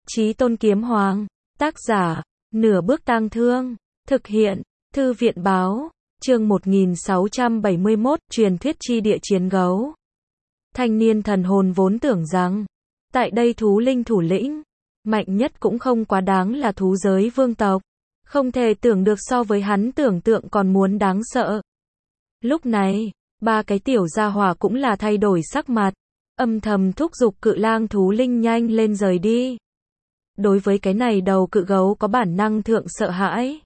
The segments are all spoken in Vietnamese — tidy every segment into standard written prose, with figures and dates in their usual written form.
Chí Tôn Kiếm Hoàng. Tác giả, Nửa Bước Tang Thương. Thực hiện, Thư viện báo. Chương 1671, truyền thuyết chi địa chiến gấu. Thanh niên thần hồn vốn tưởng rằng, tại đây thú linh thủ lĩnh, mạnh nhất cũng không quá đáng là thú giới vương tộc. Không thể tưởng được so với hắn tưởng tượng còn muốn đáng sợ. Lúc này, ba cái tiểu gia hỏa cũng là thay đổi sắc mặt, âm thầm thúc giục cự lang thú linh nhanh lên rời đi. Đối với cái này đầu cự gấu có bản năng thượng sợ hãi.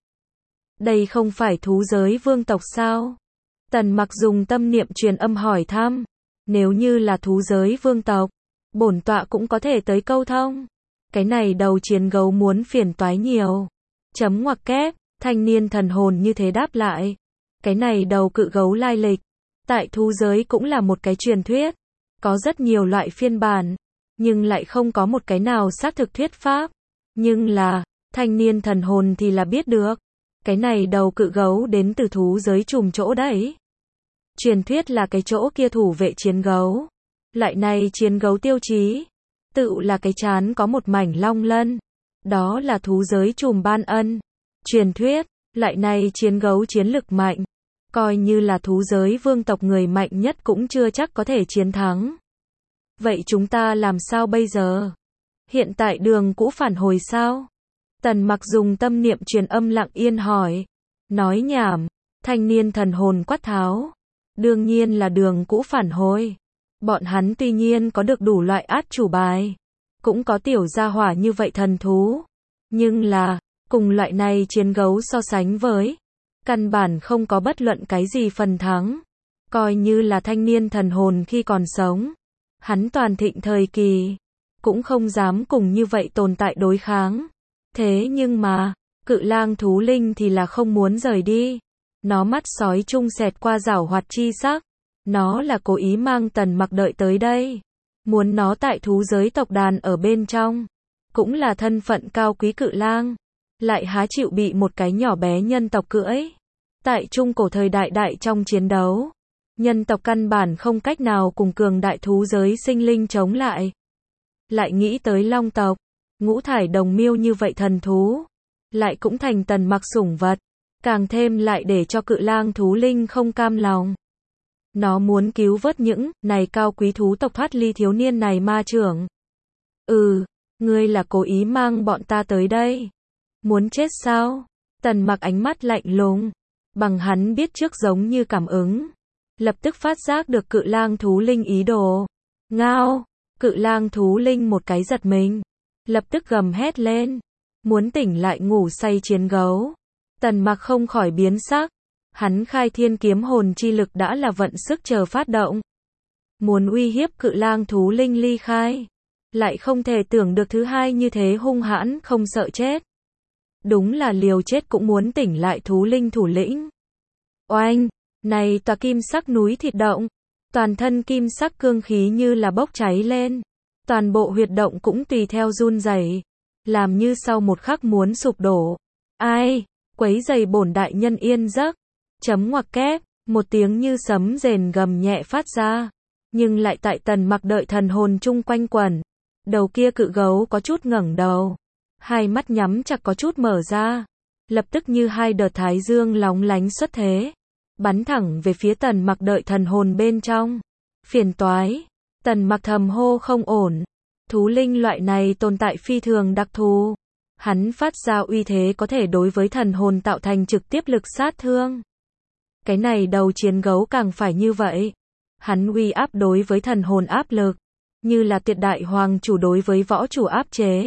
Đây không phải thú giới vương tộc sao? Tần Mặc dùng tâm niệm truyền âm hỏi thăm. Nếu như là thú giới vương tộc, bổn tọa cũng có thể tới câu thông. Cái này đầu chiến gấu muốn phiền toái nhiều. Chấm ngoặc kép, thanh niên thần hồn như thế đáp lại. Cái này đầu cự gấu lai lịch, tại thú giới cũng là một cái truyền thuyết. Có rất nhiều loại phiên bản, nhưng lại không có một cái nào xác thực thuyết pháp. Nhưng là, thanh niên thần hồn thì là biết được. Cái này đầu cự gấu đến từ thú giới trùm chỗ đấy. Truyền thuyết là cái chỗ kia thủ vệ chiến gấu. Lại này chiến gấu tiêu chí, tự là cái trán có một mảnh long lân. Đó là thú giới trùm ban ân. Truyền thuyết, lại này chiến gấu chiến lực mạnh. Coi như là thú giới vương tộc người mạnh nhất cũng chưa chắc có thể chiến thắng. Vậy chúng ta làm sao bây giờ? Hiện tại đường cũ phản hồi sao? Tần Mặc dùng tâm niệm truyền âm lặng yên hỏi. Nói nhảm, thanh niên thần hồn quát tháo. Đương nhiên là đường cũ phản hồi. Bọn hắn tuy nhiên có được đủ loại át chủ bài. Cũng có tiểu gia hỏa như vậy thần thú. Nhưng là, cùng loại này chiến gấu so sánh với, căn bản không có bất luận cái gì phần thắng. Coi như là thanh niên thần hồn khi còn sống. Hắn toàn thịnh thời kỳ, cũng không dám cùng như vậy tồn tại đối kháng. Thế nhưng mà, cự lang thú linh thì là không muốn rời đi. Nó mắt sói chung xẹt qua giảo hoạt chi sắc. Nó là cố ý mang Tần Mặc đợi tới đây. Muốn nó tại thú giới tộc đàn ở bên trong. Cũng là thân phận cao quý cự lang. Lại há chịu bị một cái nhỏ bé nhân tộc cưỡi. Tại trung cổ thời đại trong chiến đấu, nhân tộc căn bản không cách nào cùng cường đại thú giới sinh linh chống lại. Lại nghĩ tới long tộc, ngũ thải đồng miêu như vậy thần thú, lại cũng thành Tần Mặc sủng vật, càng thêm lại để cho cự lang thú linh không cam lòng. Nó muốn cứu vớt những này cao quý thú tộc thoát ly thiếu niên này ma trưởng. Ngươi là cố ý mang bọn ta tới đây. Muốn chết sao? Tần Mặc ánh mắt lạnh lùng, bằng hắn biết trước giống như cảm ứng. Lập tức phát giác được cự lang thú linh ý đồ. Ngao! Cự lang thú linh một cái giật mình. Lập tức gầm hét lên. Muốn tỉnh lại ngủ say chiến gấu. Tần Mặc không khỏi biến sắc. Hắn khai thiên kiếm hồn chi lực đã là vận sức chờ phát động. Muốn uy hiếp cự lang thú linh ly khai. Lại không thể tưởng được thứ hai như thế hung hãn không sợ chết. Đúng là liều chết cũng muốn tỉnh lại thú linh thủ lĩnh. Oanh! Này tòa kim sắc núi thịt động. Toàn thân kim sắc cương khí như là bốc cháy lên. Toàn bộ huyệt động cũng tùy theo run rẩy, làm như sau một khắc muốn sụp đổ. Ai? Quấy rầy bổn đại nhân yên giấc. Chấm ngoặc kép, một tiếng như sấm rền gầm nhẹ phát ra. Nhưng lại tại Tần Mặc đợi thần hồn chung quanh quẩn. Đầu kia cự gấu có chút ngẩng đầu. Hai mắt nhắm chặt có chút mở ra. Lập tức như hai đợt thái dương lóng lánh xuất thế. Bắn thẳng về phía Tần Mặc đợi thần hồn bên trong. Phiền toái. Tần Mặc thầm hô không ổn. Thú linh loại này tồn tại phi thường đặc thù. Hắn phát ra uy thế có thể đối với thần hồn tạo thành trực tiếp lực sát thương. Cái này đầu chiến gấu càng phải như vậy. Hắn uy áp đối với thần hồn áp lực. Như là tuyệt đại hoàng chủ đối với võ chủ áp chế.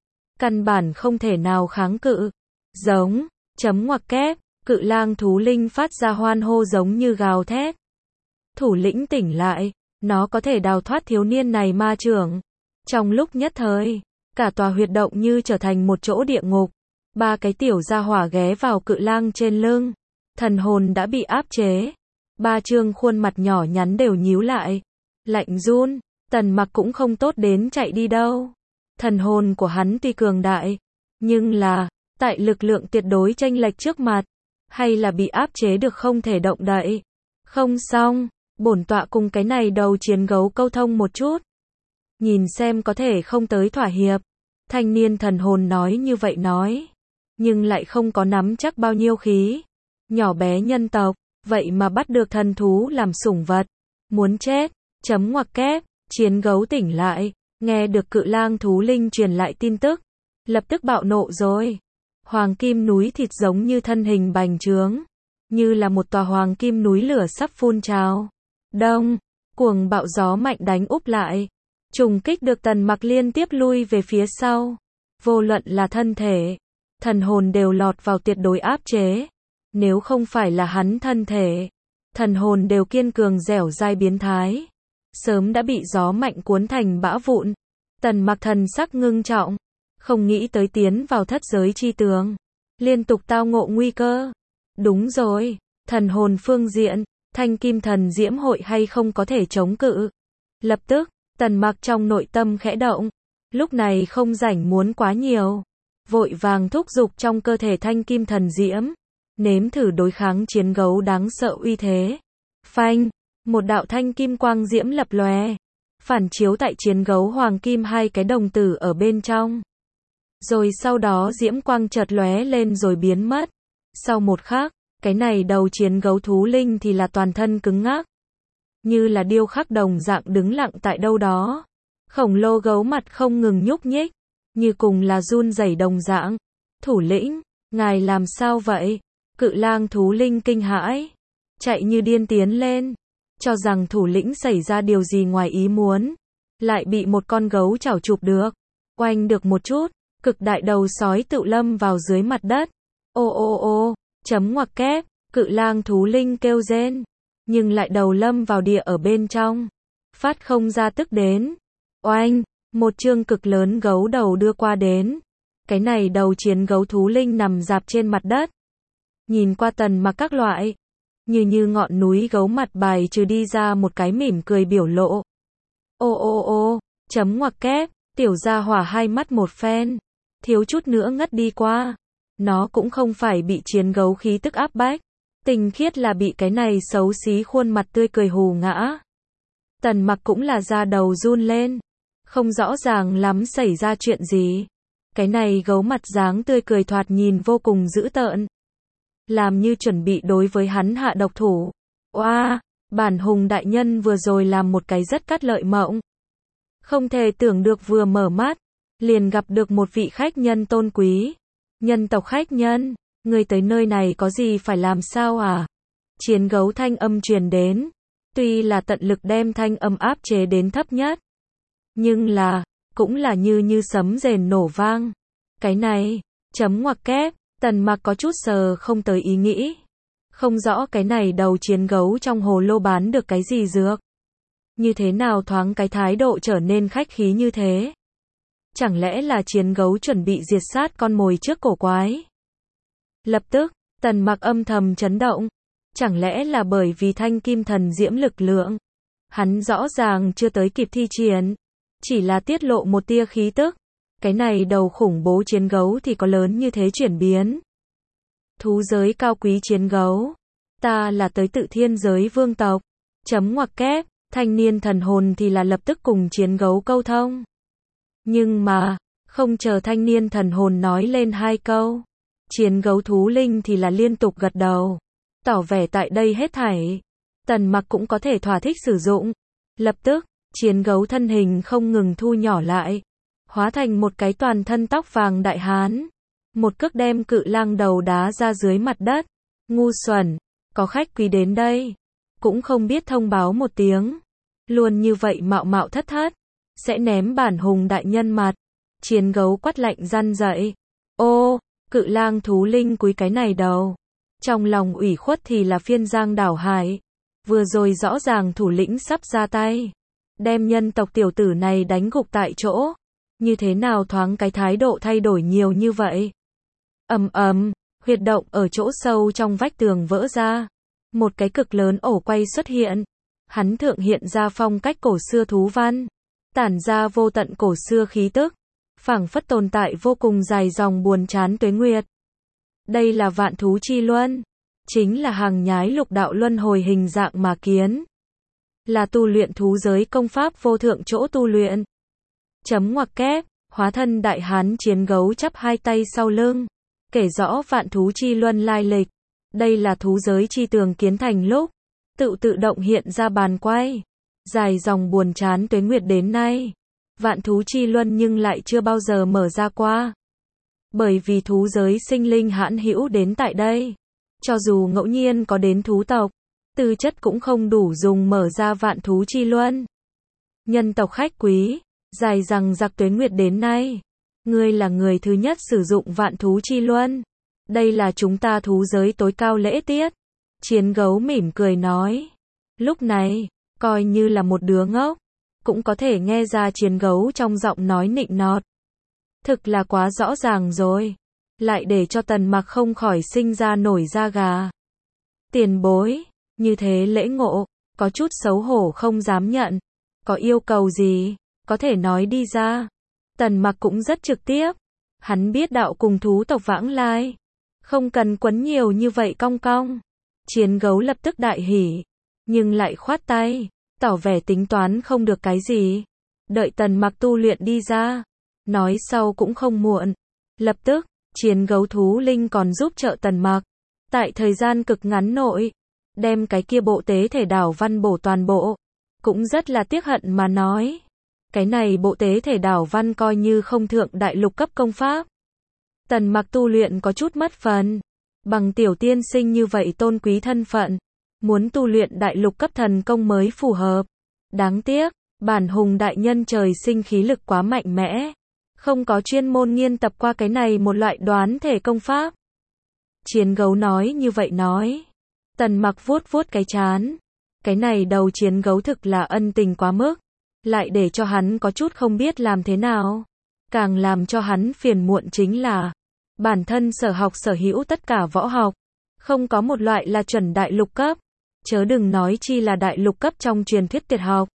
Căn bản không thể nào kháng cự. Giống, chấm ngoặc kép, cự lang thú linh phát ra hoan hô giống như gào thét. Thủ lĩnh tỉnh lại, nó có thể đào thoát thiếu niên này ma trưởng. Trong lúc nhất thời, cả tòa huyệt động như trở thành một chỗ địa ngục. Ba cái tiểu gia hỏa ghé vào cự lang trên lưng. Thần hồn đã bị áp chế. Ba trương khuôn mặt nhỏ nhắn đều nhíu lại. Lạnh run, Tần Mặc cũng không tốt đến chạy đi đâu. Thần hồn của hắn tuy cường đại, nhưng là, tại lực lượng tuyệt đối chênh lệch trước mặt, hay là bị áp chế được không thể động đậy. Không xong, bổn tọa cùng cái này đầu chiến gấu câu thông một chút. Nhìn xem có thể không tới thỏa hiệp. Thanh niên thần hồn nói như vậy nói, nhưng lại không có nắm chắc bao nhiêu khí. Nhỏ bé nhân tộc, vậy mà bắt được thần thú làm sủng vật. Muốn chết, chấm ngoặc kép, chiến gấu tỉnh lại, nghe được cự lang thú linh truyền lại tin tức. Lập tức bạo nộ rồi. Hoàng kim núi thịt giống như thân hình bành trướng. Như là một tòa hoàng kim núi lửa sắp phun trào. Đông, cuồng bạo gió mạnh đánh úp lại. Trùng kích được Tần Mặc liên tiếp lui về phía sau. Vô luận là thân thể, thần hồn đều lọt vào tuyệt đối áp chế. Nếu không phải là hắn thân thể, thần hồn đều kiên cường dẻo dai biến thái. Sớm đã bị gió mạnh cuốn thành bã vụn. Tần Mặc thần sắc ngưng trọng. Không nghĩ tới tiến vào thất giới chi tường. Liên tục tao ngộ nguy cơ. Đúng rồi, thần hồn phương diện, thanh kim thần diễm hội hay không có thể chống cự. Lập tức, Tần Mặc trong nội tâm khẽ động. Lúc này không rảnh muốn quá nhiều. Vội vàng thúc giục trong cơ thể thanh kim thần diễm. Nếm thử đối kháng chiến gấu đáng sợ uy thế. Phanh, một đạo thanh kim quang diễm lập lòe. Phản chiếu tại chiến gấu hoàng kim hai cái đồng tử ở bên trong. Rồi sau đó diễm quang chợt lóe lên rồi biến mất. Sau một khắc, cái này đầu chiến gấu thú linh thì là toàn thân cứng ngắc. Như là điêu khắc đồng dạng đứng lặng tại đâu đó. Khổng lồ gấu mặt không ngừng nhúc nhích. Như cùng là run rẩy đồng dạng. Thủ lĩnh, ngài làm sao vậy? Cự lang thú linh kinh hãi. Chạy như điên tiến lên. Cho rằng thủ lĩnh xảy ra điều gì ngoài ý muốn. Lại bị một con gấu chảo chụp được. Oanh được một chút. Cực đại đầu sói tự lâm vào dưới mặt đất. Ô ô ô, chấm ngoặc kép, cự lang thú linh kêu rên. Nhưng lại đầu lâm vào địa ở bên trong. Phát không ra tức đến. Oanh, một chương cực lớn gấu đầu đưa qua đến. Cái này đầu chiến gấu thú linh nằm rạp trên mặt đất. Nhìn qua Tần Mặc các loại. Như ngọn núi gấu mặt bài trừ đi ra một cái mỉm cười biểu lộ. Ô ô ô, chấm ngoặc kép, tiểu gia hỏa hai mắt một phen. Thiếu chút nữa ngất đi qua. Nó cũng không phải bị chiến gấu khí tức áp bách. Tình khiết là bị cái này xấu xí khuôn mặt tươi cười hù ngã. Tần Mặc cũng là da đầu run lên. Không rõ ràng lắm xảy ra chuyện gì. Cái này gấu mặt dáng tươi cười thoạt nhìn vô cùng dữ tợn. Làm như chuẩn bị đối với hắn hạ độc thủ. Oa, bản hùng đại nhân vừa rồi làm một cái rất cắt lợi mộng. Không thể tưởng được vừa mở mắt. Liền gặp được một vị khách nhân tôn quý. Nhân tộc khách nhân, người tới nơi này có gì phải làm sao à? Chiến gấu thanh âm truyền đến. Tuy là tận lực đem thanh âm áp chế đến thấp nhất. Nhưng là, cũng là như sấm rền nổ vang. Cái này, chấm ngoặc kép, Tần Mặc có chút sờ không tới ý nghĩ. Không rõ cái này đầu chiến gấu trong hồ lô bán được cái gì dược. Như thế nào thoáng cái thái độ trở nên khách khí như thế? Chẳng lẽ là chiến gấu chuẩn bị diệt sát con mồi trước cổ quái? Lập tức, Tần Mặc âm thầm chấn động. Chẳng lẽ là bởi vì thanh kim thần diễm lực lượng? Hắn rõ ràng chưa tới kịp thi triển. Chỉ là tiết lộ một tia khí tức. Cái này đầu khủng bố chiến gấu thì có lớn như thế chuyển biến. Thú giới cao quý chiến gấu. Ta là tới tự thiên giới vương tộc. Chấm ngoặc kép, thanh niên thần hồn thì là lập tức cùng chiến gấu câu thông. Nhưng mà, không chờ thanh niên thần hồn nói lên hai câu. Chiến gấu thú linh thì là liên tục gật đầu. Tỏ vẻ tại đây hết thảy. Tần Mặc cũng có thể thỏa thích sử dụng. Lập tức, chiến gấu thân hình không ngừng thu nhỏ lại. Hóa thành một cái toàn thân tóc vàng đại hán. Một cước đem cự lang đầu đá ra dưới mặt đất. Ngu xuẩn, có khách quý đến đây. Cũng không biết thông báo một tiếng. Luôn như vậy mạo mạo thất thất. Sẽ ném bản hùng đại nhân mặt. Chiến gấu quát lạnh răn dậy. Ô, cự lang thú linh cúi cái này đầu. Trong lòng ủy khuất thì là phiên giang đảo hải. Vừa rồi rõ ràng thủ lĩnh sắp ra tay. Đem nhân tộc tiểu tử này đánh gục tại chỗ. Như thế nào thoáng cái thái độ thay đổi nhiều như vậy? Ầm ầm, huyệt động ở chỗ sâu trong vách tường vỡ ra. Một cái cực lớn ổ quay xuất hiện. Hắn thượng hiện ra phong cách cổ xưa thú văn. Tản ra vô tận cổ xưa khí tức. Phảng phất tồn tại vô cùng dài dòng buồn chán tuế nguyệt. Đây là vạn thú chi luân. Chính là hàng nhái lục đạo luân hồi hình dạng mà kiến. Là tu luyện thú giới công pháp vô thượng chỗ tu luyện. Chấm ngoặc kép, Hóa thân đại hán chiến gấu chắp hai tay sau lưng, kể rõ vạn thú chi luân lai lịch. Đây là thú giới chi tường kiến thành lúc tự động hiện ra bàn quay. Dài dòng buồn chán tuế nguyệt đến nay, vạn thú chi luân nhưng lại chưa bao giờ mở ra qua. Bởi vì thú giới sinh linh hãn hữu đến tại đây, cho dù ngẫu nhiên có đến thú tộc, tư chất cũng không đủ dùng mở ra vạn thú chi luân. Nhân tộc khách quý, dài rằng giặc tuế nguyệt đến nay, ngươi là người thứ nhất sử dụng vạn thú chi luân. Đây là chúng ta thú giới tối cao lễ tiết. Chiến gấu mỉm cười nói. Lúc này, coi như là một đứa ngốc, cũng có thể nghe ra chiến gấu trong giọng nói nịnh nọt. Thực là quá rõ ràng rồi. Lại để cho Tần Mặc không khỏi sinh ra nổi da gà. Tiền bối, như thế lễ ngộ, có chút xấu hổ không dám nhận. Có yêu cầu gì, có thể nói đi ra. Tần Mặc cũng rất trực tiếp. Hắn biết đạo cùng thú tộc vãng lai, không cần quấn nhiều như vậy cong cong. Chiến gấu lập tức đại hỉ, nhưng lại khoát tay, tỏ vẻ tính toán không được cái gì. Đợi Tần Mặc tu luyện đi ra, nói sau cũng không muộn. Lập tức, chiến gấu thú linh còn giúp trợ Tần Mặc. Tại thời gian cực ngắn nội, đem cái kia bộ tế thể đảo văn bổ toàn bộ. Cũng rất là tiếc hận mà nói. Cái này bộ tế thể đảo văn coi như không thượng đại lục cấp công pháp. Tần Mặc tu luyện có chút mất phần. Bằng tiểu tiên sinh như vậy tôn quý thân phận, muốn tu luyện đại lục cấp thần công mới phù hợp. Đáng tiếc, bản hùng đại nhân trời sinh khí lực quá mạnh mẽ, không có chuyên môn nghiên tập qua cái này một loại đoán thể công pháp. Chiến gấu nói như vậy nói. Tần Mặc vuốt vuốt cái trán. Cái này đầu chiến gấu thực là ân tình quá mức, lại để cho hắn có chút không biết làm thế nào. Càng làm cho hắn phiền muộn chính là bản thân sở học sở hữu tất cả võ học, không có một loại là chuẩn đại lục cấp, chớ đừng nói chi là đại lục cấp trong truyền thuyết tuyệt học.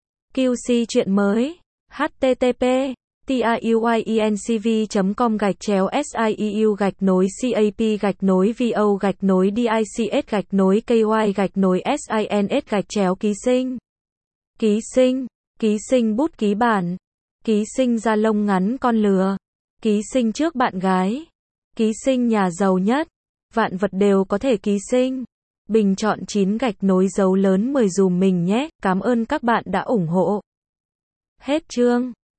QC chuyện mới. http tiuyencv.com/vo/dics/key/ky-sins ký sinh bút ký bản, ký sinh da lông ngắn con lừa, ký sinh trước bạn gái, ký sinh nhà giàu nhất, vạn vật đều có thể ký sinh. Bình chọn 9 dấu lớn 10 dùm mình nhé, cảm ơn các bạn đã ủng hộ. Hết chương.